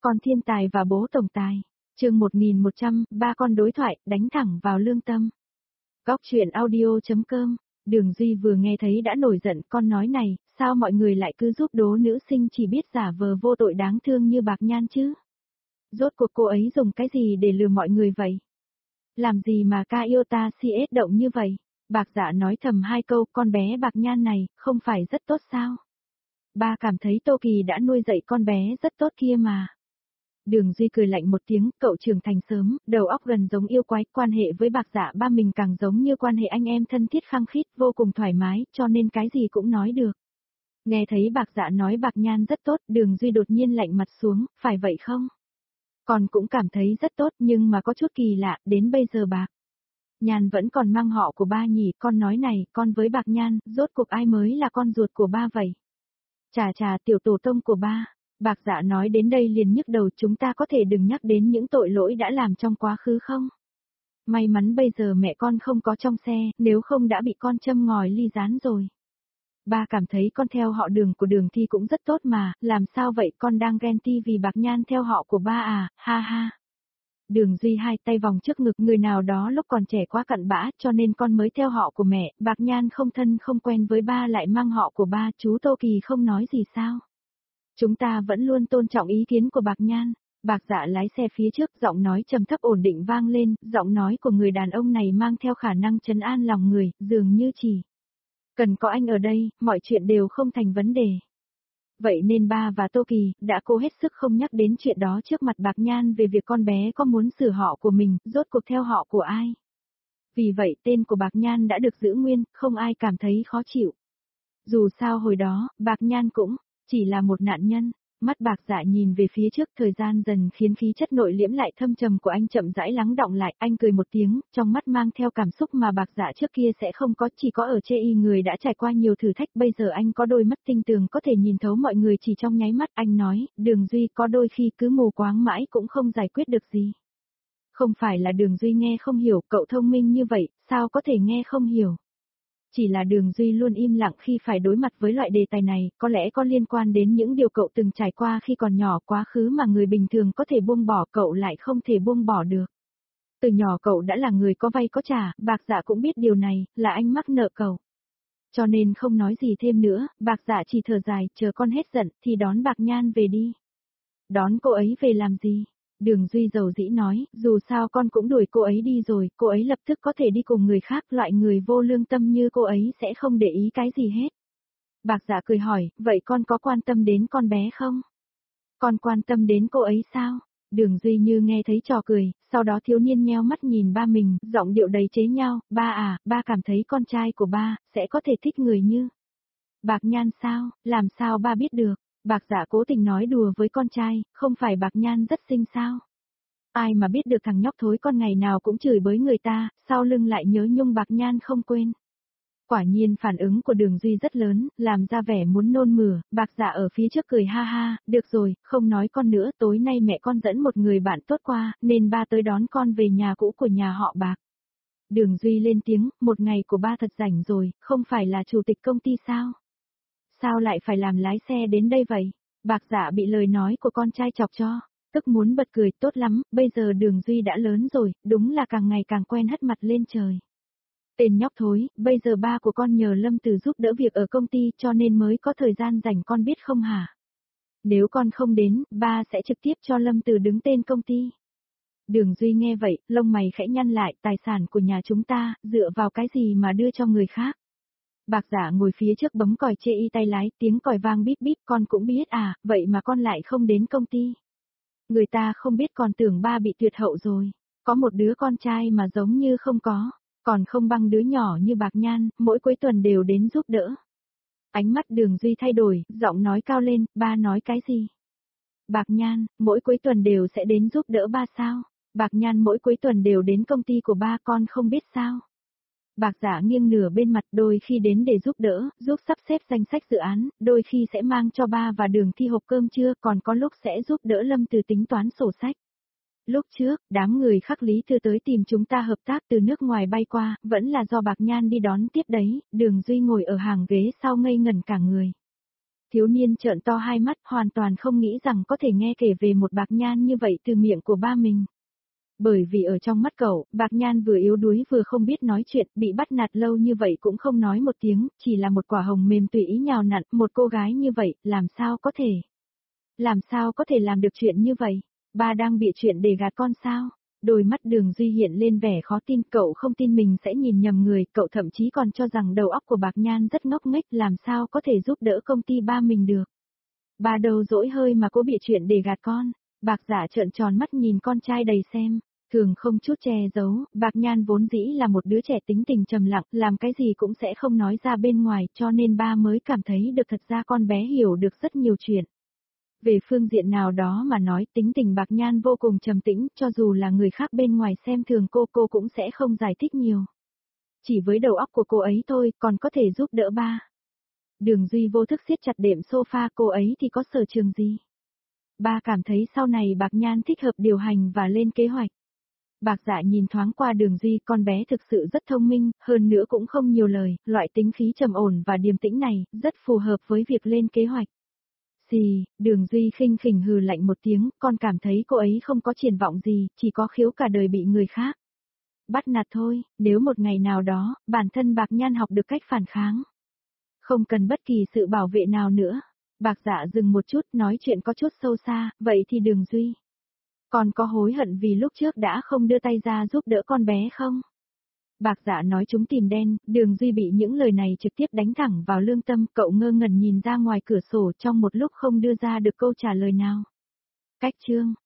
Con thiên tài và bố tổng tài. Chương 1100, ba con đối thoại, đánh thẳng vào lương tâm. Góc truyện audio.com. Đường Duy vừa nghe thấy đã nổi giận, con nói này, sao mọi người lại cứ giúp đố nữ sinh chỉ biết giả vờ vô tội đáng thương như Bạc Nhan chứ? Rốt cuộc cô ấy dùng cái gì để lừa mọi người vậy? Làm gì mà ca yêu ta si ết động như vậy? Bạc Dạ nói thầm hai câu, con bé Bạc Nhan này, không phải rất tốt sao? Ba cảm thấy Tô Kỳ đã nuôi dạy con bé rất tốt kia mà. Đường Duy cười lạnh một tiếng, cậu trưởng thành sớm, đầu óc gần giống yêu quái, quan hệ với Bạc Dạ ba mình càng giống như quan hệ anh em thân thiết khăng khít, vô cùng thoải mái, cho nên cái gì cũng nói được. Nghe thấy Bạc Dạ nói Bạc Nhan rất tốt, Đường Duy đột nhiên lạnh mặt xuống, phải vậy không? Con cũng cảm thấy rất tốt nhưng mà có chút kỳ lạ, đến bây giờ Bạc Nhan vẫn còn mang họ của ba nhỉ, con nói này, con với Bạc Nhan, rốt cuộc ai mới là con ruột của ba vậy? Chà tiểu tổ tông của ba. Bạc Dạ nói đến đây liền nhức đầu, chúng ta có thể đừng nhắc đến những tội lỗi đã làm trong quá khứ không? May mắn bây giờ mẹ con không có trong xe, nếu không đã bị con châm ngòi ly gián rồi. Ba cảm thấy con theo họ Đường của Đường Thi cũng rất tốt mà, làm sao vậy, con đang ghen ti vì Bạc Nhan theo họ của ba à, ha ha. Đường Duy hai tay vòng trước ngực, người nào đó lúc còn trẻ quá cặn bã cho nên con mới theo họ của mẹ, Bạc Nhan không thân không quen với ba lại mang họ của ba, chú Tô Kỳ không nói gì sao? Chúng ta vẫn luôn tôn trọng ý kiến của Bạc Nhan. Bạc Dạ lái xe phía trước, giọng nói trầm thấp ổn định vang lên, giọng nói của người đàn ông này mang theo khả năng trấn an lòng người, dường như chỉ cần có anh ở đây, mọi chuyện đều không thành vấn đề. Vậy nên ba và Tô Kỳ đã cố hết sức không nhắc đến chuyện đó trước mặt Bạc Nhan về việc con bé có muốn sửa họ của mình, rốt cuộc theo họ của ai. Vì vậy tên của Bạc Nhan đã được giữ nguyên, không ai cảm thấy khó chịu. Dù sao hồi đó, Bạc Nhan cũng chỉ là một nạn nhân. Mắt Bạc Dạ nhìn về phía trước, thời gian dần khiến khí chất nội liễm lại thâm trầm của anh chậm rãi lắng đọng lại, anh cười một tiếng, trong mắt mang theo cảm xúc mà Bạc Dạ trước kia sẽ không có, chỉ có ở chê y người đã trải qua nhiều thử thách, bây giờ anh có đôi mắt tinh tường có thể nhìn thấu mọi người chỉ trong nháy mắt, anh nói, Đường Duy có đôi khi cứ mù quáng mãi cũng không giải quyết được gì. Không phải là Đường Duy nghe không hiểu, cậu thông minh như vậy, sao có thể nghe không hiểu? Chỉ là Đường Duy luôn im lặng khi phải đối mặt với loại đề tài này, có lẽ có liên quan đến những điều cậu từng trải qua khi còn nhỏ, quá khứ mà người bình thường có thể buông bỏ cậu lại không thể buông bỏ được. Từ nhỏ cậu đã là người có vay có trả, Bạc Dạ cũng biết điều này, là anh mắc nợ cậu. Cho nên không nói gì thêm nữa, Bạc Dạ chỉ thở dài, chờ con hết giận thì đón Bạc Nhan về đi. Đón cô ấy về làm gì? Đường Duy dầu dĩ nói, dù sao con cũng đuổi cô ấy đi rồi, cô ấy lập tức có thể đi cùng người khác, loại người vô lương tâm như cô ấy sẽ không để ý cái gì hết. Bạc Dạ cười hỏi, vậy con có quan tâm đến con bé không? Con quan tâm đến cô ấy sao? Đường Duy như nghe thấy trò cười, sau đó thiếu niên nheo mắt nhìn ba mình, giọng điệu đầy chế nhạo, ba à, ba cảm thấy con trai của ba sẽ có thể thích người như Bạc Nhan sao, làm sao ba biết được? Bạc Dạ cố tình nói đùa với con trai, không phải Bạc Nhan rất xinh sao? Ai mà biết được thằng nhóc thối con ngày nào cũng chửi bới người ta, sau lưng lại nhớ nhung Bạc Nhan không quên. Quả nhiên phản ứng của Đường Duy rất lớn, làm ra vẻ muốn nôn mửa, Bạc Dạ ở phía trước cười ha ha, được rồi, không nói con nữa, tối nay mẹ con dẫn một người bạn tốt qua, nên ba tới đón con về nhà cũ của nhà họ Bạc. Đường Duy lên tiếng, một ngày của ba thật rảnh rồi, không phải là chủ tịch công ty sao? Sao lại phải làm lái xe đến đây vậy? Bạc Dạ bị lời nói của con trai chọc cho, tức muốn bật cười, tốt lắm, bây giờ Đường Duy đã lớn rồi, đúng là càng ngày càng quen hất mặt lên trời. Tên nhóc thối, bây giờ ba của con nhờ Lâm Từ giúp đỡ việc ở công ty cho nên mới có thời gian rảnh con biết không hả? Nếu con không đến, ba sẽ trực tiếp cho Lâm Từ đứng tên công ty. Đường Duy nghe vậy, lông mày khẽ nhăn lại, tài sản của nhà chúng ta, dựa vào cái gì mà đưa cho người khác? Bạc Dạ ngồi phía trước bấm còi chê y tay lái, tiếng còi vang bíp bíp, con cũng biết à, vậy mà con lại không đến công ty. Người ta không biết còn tưởng ba bị tuyệt hậu rồi, có một đứa con trai mà giống như không có, còn không bằng đứa nhỏ như Bạc Nhan, mỗi cuối tuần đều đến giúp đỡ. Ánh mắt Đường Duy thay đổi, giọng nói cao lên, ba nói cái gì? Bạc Nhan, mỗi cuối tuần đều sẽ đến giúp đỡ ba sao? Bạc Nhan mỗi cuối tuần đều đến công ty của ba, con không biết sao? Bạc Dạ nghiêng nửa bên mặt, đôi khi đến để giúp đỡ, giúp sắp xếp danh sách dự án, đôi khi sẽ mang cho ba và Đường Thi hộp cơm trưa, còn có lúc sẽ giúp đỡ Lâm Từ tính toán sổ sách. Lúc trước, đám người Khắc Lý Thư tới tìm chúng ta hợp tác từ nước ngoài bay qua, vẫn là do Bạc Nhan đi đón tiếp đấy, Đường Duy ngồi ở hàng ghế sau ngây ngẩn cả người. Thiếu niên trợn to hai mắt, hoàn toàn không nghĩ rằng có thể nghe kể về một bạc nhan như vậy từ miệng của ba mình. Bởi vì ở trong mắt cậu, bạc nhan vừa yếu đuối vừa không biết nói chuyện, bị bắt nạt lâu như vậy cũng không nói một tiếng, chỉ là một quả hồng mềm tùy ý nhào nặn, một cô gái như vậy, làm sao có thể? Làm sao có thể làm được chuyện như vậy? Ba đang bịa chuyện để gạt con sao? Đôi mắt Đường Duy hiện lên vẻ khó tin, cậu không tin mình sẽ nhìn nhầm người, cậu thậm chí còn cho rằng đầu óc của bạc nhan rất ngốc nghếch, làm sao có thể giúp đỡ công ty ba mình được. Ba đầu dỗi hơi mà cố bịa chuyện để gạt con. Bạc Dạ trợn tròn mắt nhìn con trai đầy xem. Thường không chút che giấu, Bạc Nhan vốn dĩ là một đứa trẻ tính tình trầm lặng, làm cái gì cũng sẽ không nói ra bên ngoài, cho nên ba mới cảm thấy được thật ra con bé hiểu được rất nhiều chuyện. Về phương diện nào đó mà nói, tính tình Bạc Nhan vô cùng trầm tĩnh, cho dù là người khác bên ngoài xem thường cô cũng sẽ không giải thích nhiều. Chỉ với đầu óc của cô ấy thôi, còn có thể giúp đỡ ba. Đường Duy vô thức siết chặt đệm sofa, cô ấy thì có sở trường gì? Ba cảm thấy sau này Bạc Nhan thích hợp điều hành và lên kế hoạch. Bạc Dạ nhìn thoáng qua Đường Duy, con bé thực sự rất thông minh, hơn nữa cũng không nhiều lời, loại tính khí trầm ổn và điềm tĩnh này, rất phù hợp với việc lên kế hoạch. Xì, Đường Duy khinh khỉnh hừ lạnh một tiếng, con cảm thấy cô ấy không có triển vọng gì, chỉ có khiếu cả đời bị người khác bắt nạt thôi, nếu một ngày nào đó, bản thân Bạc Nhan học được cách phản kháng. Không cần bất kỳ sự bảo vệ nào nữa. Bạc Dạ dừng một chút, nói chuyện có chút sâu xa, vậy thì Đường Duy. Còn có hối hận vì lúc trước đã không đưa tay ra giúp đỡ con bé không? Bạc Dạ nói chúng tìm đen, Đường Duy bị những lời này trực tiếp đánh thẳng vào lương tâm, cậu ngơ ngẩn nhìn ra ngoài cửa sổ trong một lúc không đưa ra được câu trả lời nào. Cách chương